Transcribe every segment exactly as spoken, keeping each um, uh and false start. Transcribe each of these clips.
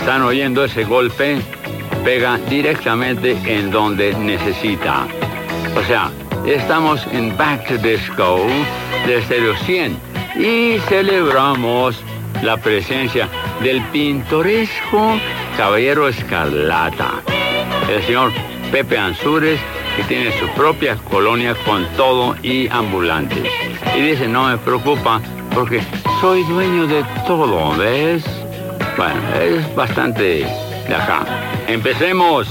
están oyendo ese golpe, pega directamente en donde necesita. O sea, estamos en Back to Disco de Stereo cien y celebramos la presencia del pintoresco Caballero Escarlata, el señor Pepe Ansúrez, que tiene su propia colonia con todo y ambulantes. Y dice, no me preocupa porque soy dueño de todo, ¿ves? Bueno, es bastante de acá. Empecemos.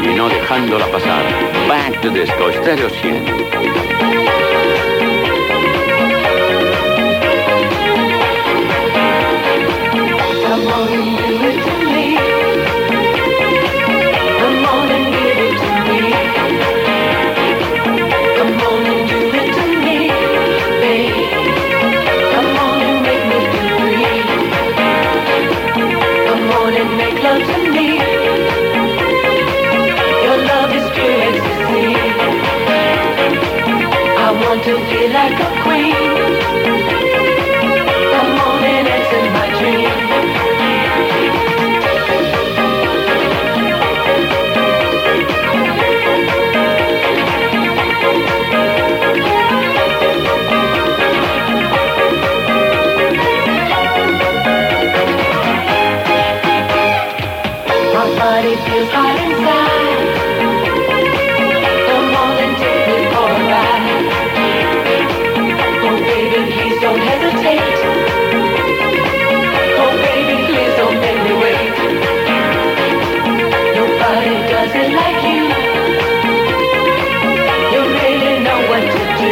y no dejándola pasar. Back to Disco, Stereo cien. Come on and give it to me. Come on and give it to me. Come on and do it to me, babe. Come on and make me feel free. Come on and make love to me. Your love is pure ecstasy. I want to feel like a queen. Come on and answer my dream. Body feels hot inside. Come on and take me for a ride. Oh baby, please don't hesitate. Oh baby, please don't make me wait. Nobody does it like you. You really know what to do.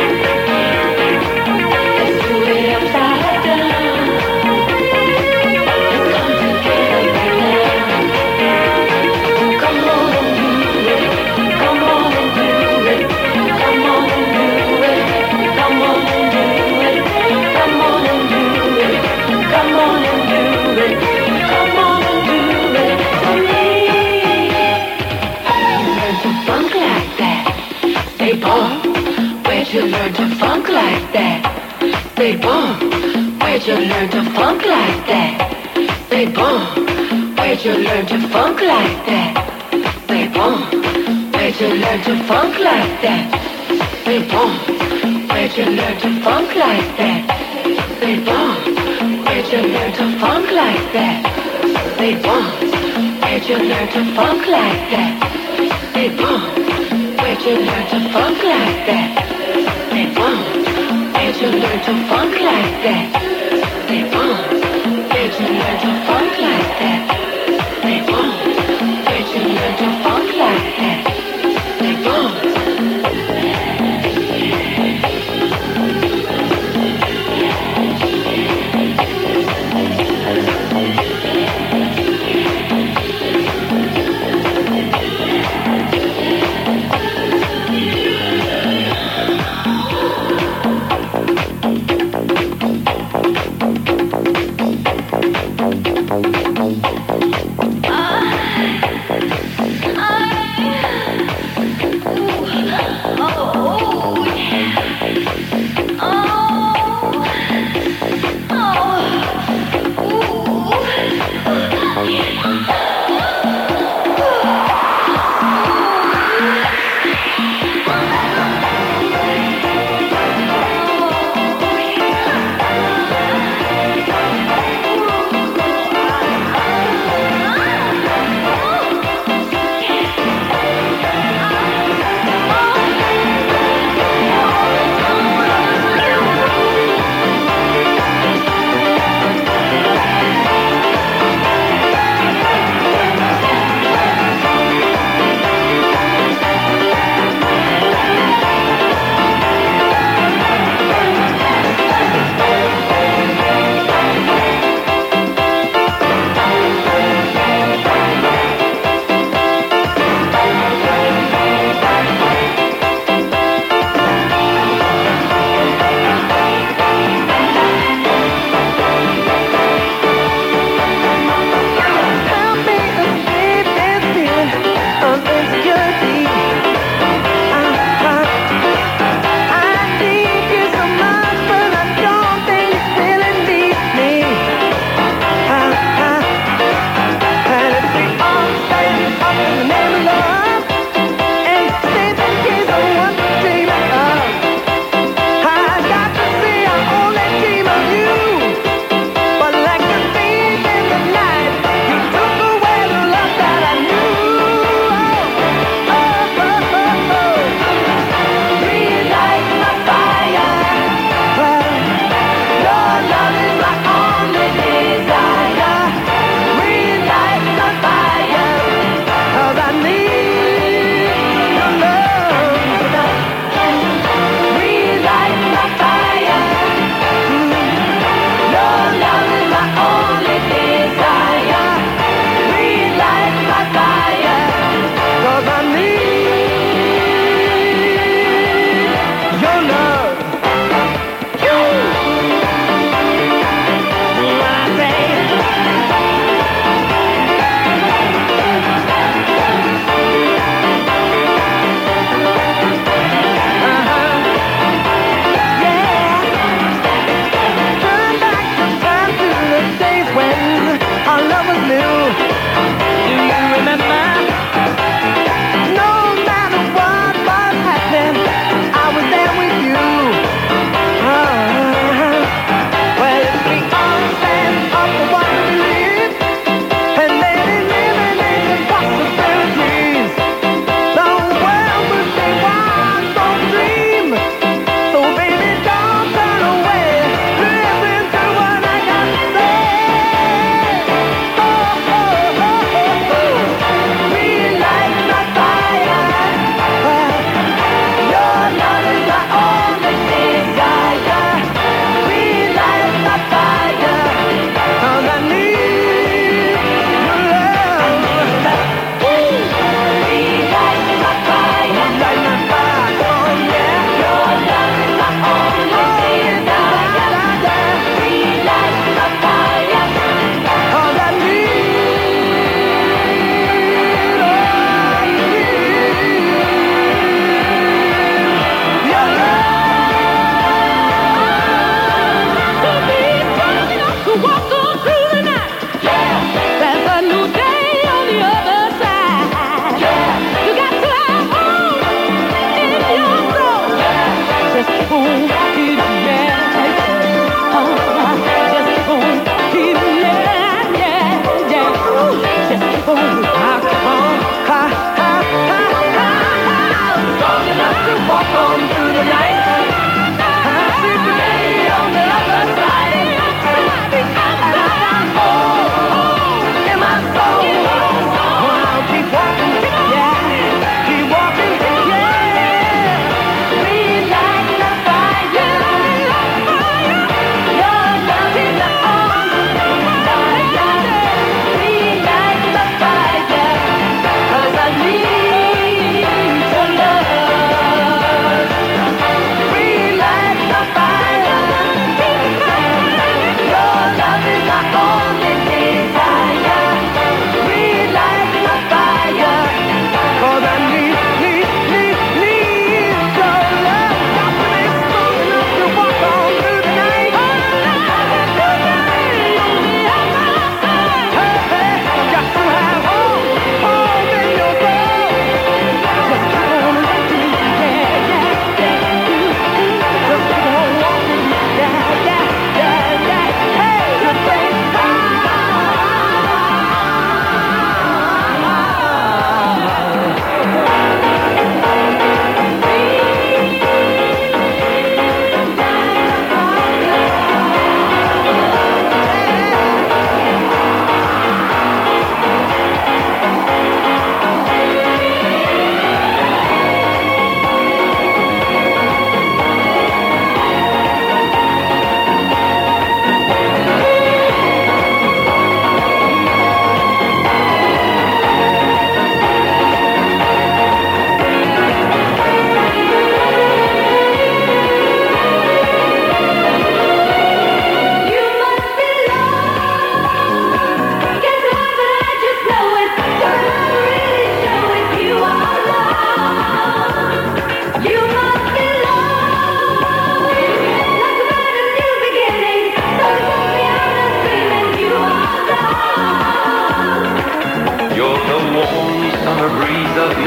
Let's do it upside down. Let's come together right now. Come on and do it. Come on and do it. Come on and do it. Come on and do it. Come on and do it. Come on and do it. Come on and do it for me. You learn to funk like that. Say, boy, where'd you learn to funk like that? Say, boy, where'd you learn to funk like that? Say, boy, where'd you learn to funk like that? Say, boy, where'd you learn to funk like that? Say, boy, where'd you learn to funk like that? Say, boy, where'd you learn to funk like that? Say, boy, where'd you learn to funk like that? Say, boy, where'd you learn to funk like that? Say, boy, where'd you learn to funk like that? Say, boy, where'd you learn to funk like that? Say, boy, where'd you learn to funk like that? Say, boy.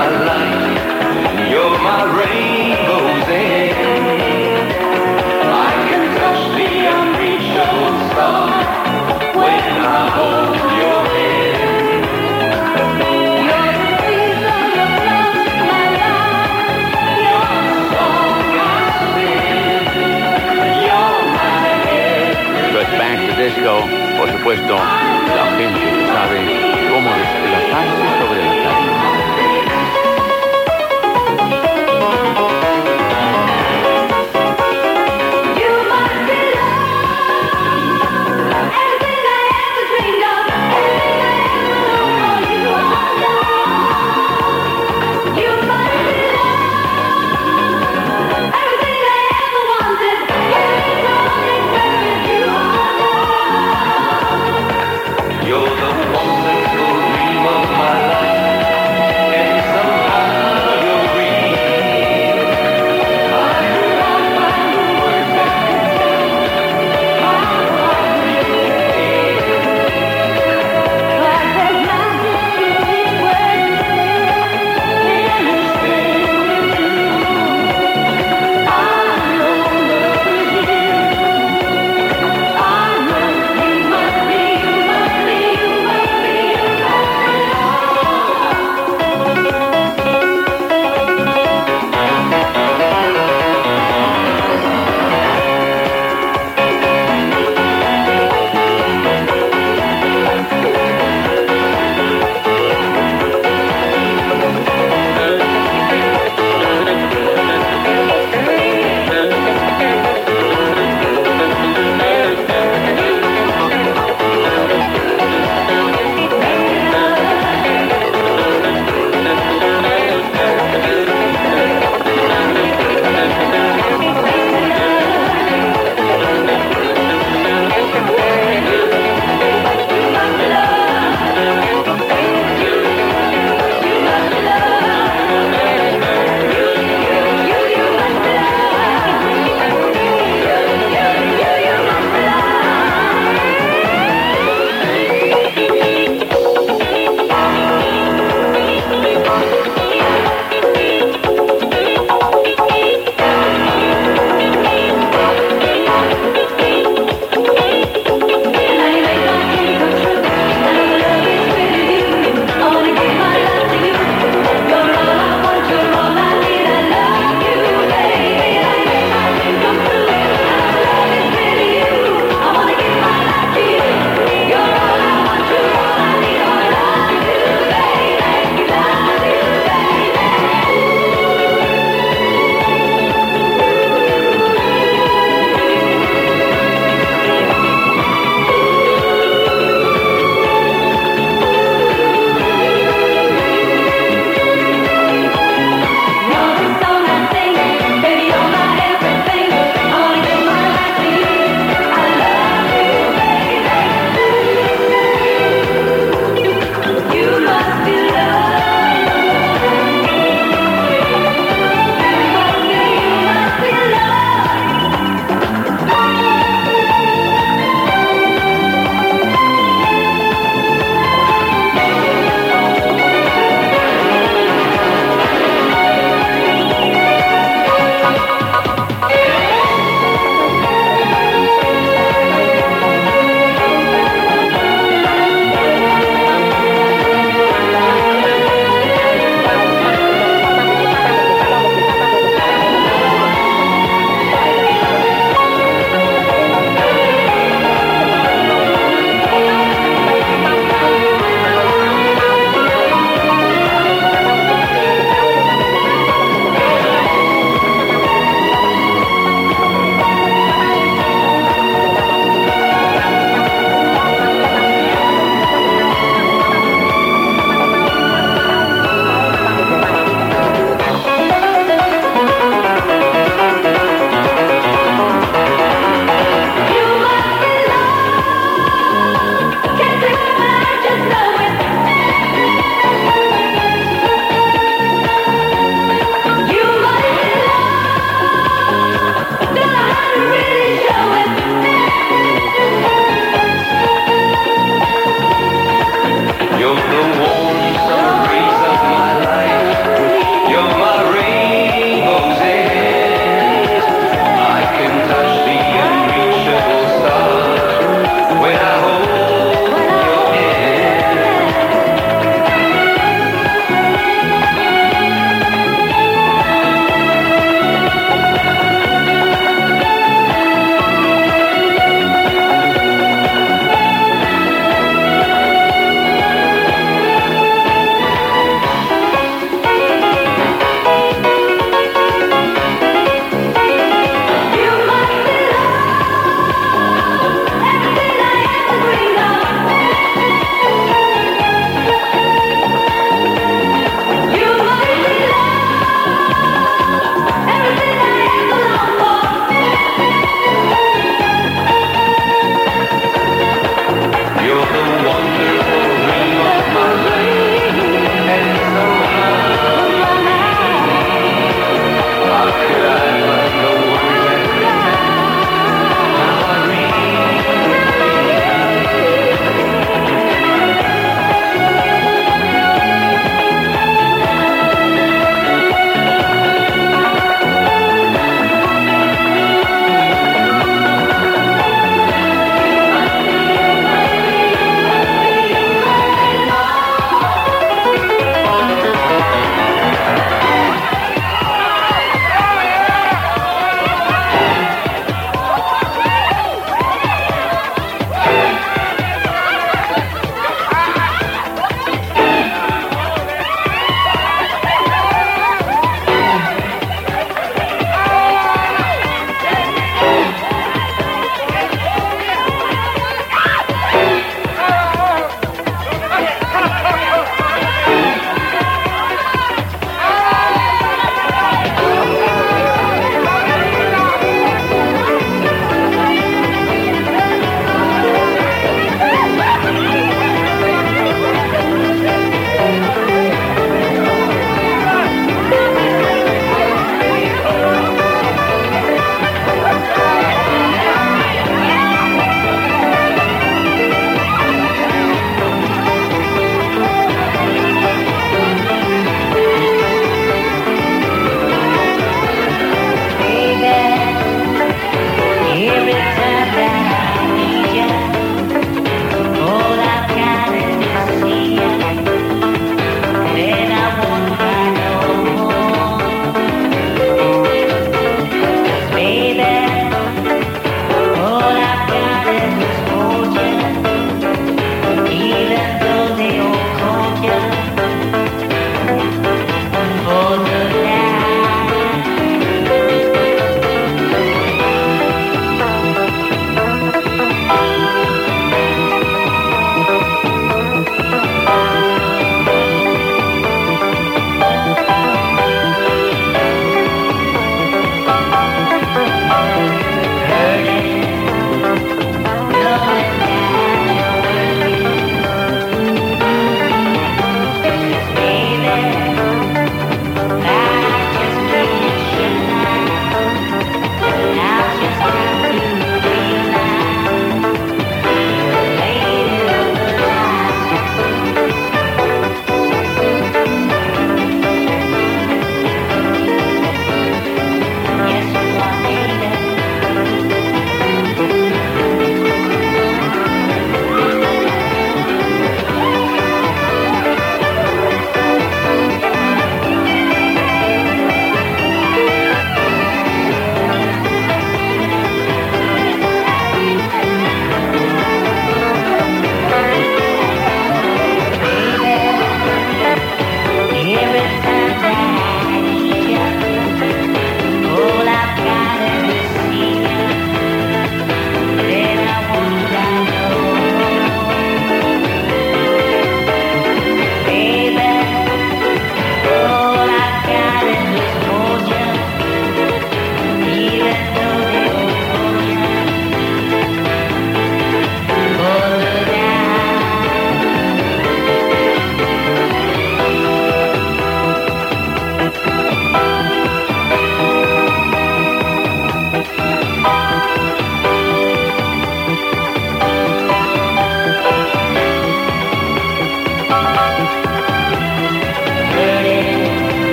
my light, you're my rainbow's end. I can touch the unreachable star when I hold your hand. You're the reason of love, my life. You're the song I sing. You're my everything. Esto es Back to Disco, por supuesto, la gente que sabe cómo desplazarse sobre la tarima.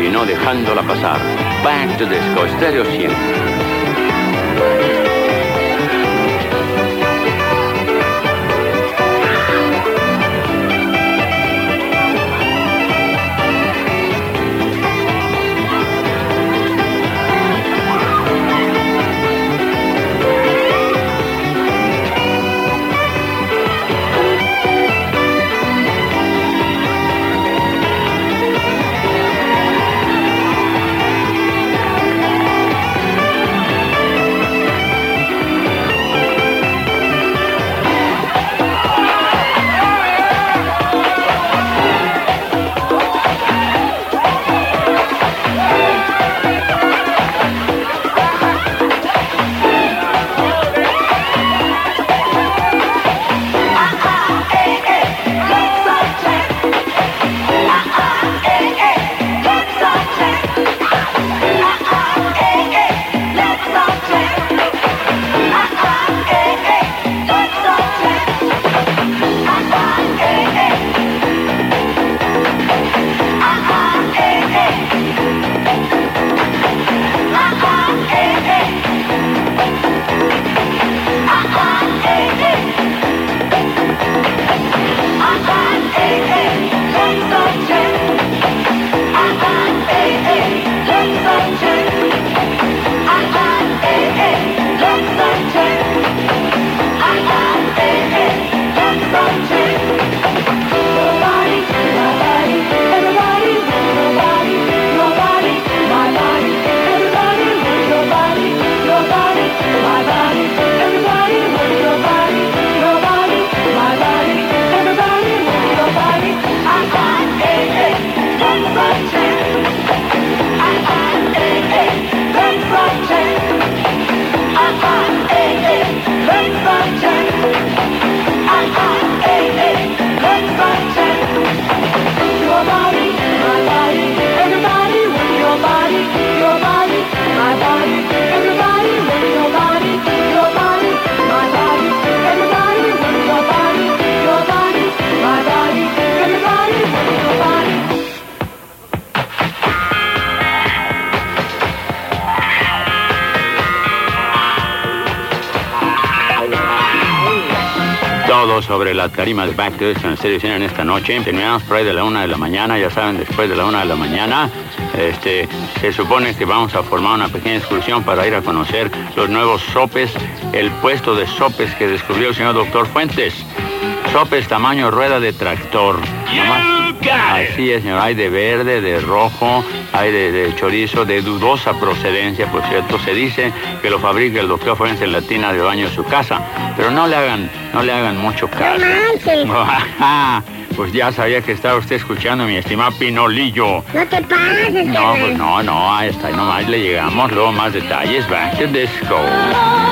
terminó dejándola pasar. Back to Disco, Stereo cien. Sobre la tarima de Back to Disco en Stereo cien en esta noche. Terminamos por ahí de la una de la mañana, ya saben, después de la una de la mañana, este, se supone que vamos a formar una pequeña excursión para ir a conocer los nuevos sopes, el puesto de sopes que descubrió el señor doctor Fuentes. Sopes tamaño rueda de tractor. Nomás, así es, señor, hay de verde, de rojo, hay de, de chorizo, de dudosa procedencia, por cierto. Se dice que lo fabrica el doctor Fuentes en la tina de baño de su casa, pero no le hagan, no le hagan mucho caso. Pues ya sabía que estaba usted escuchando, mi estimado Pinolillo. No te pases. No, pues no, no, ahí está, nomás le llegamos, luego más detalles. Back to Disco.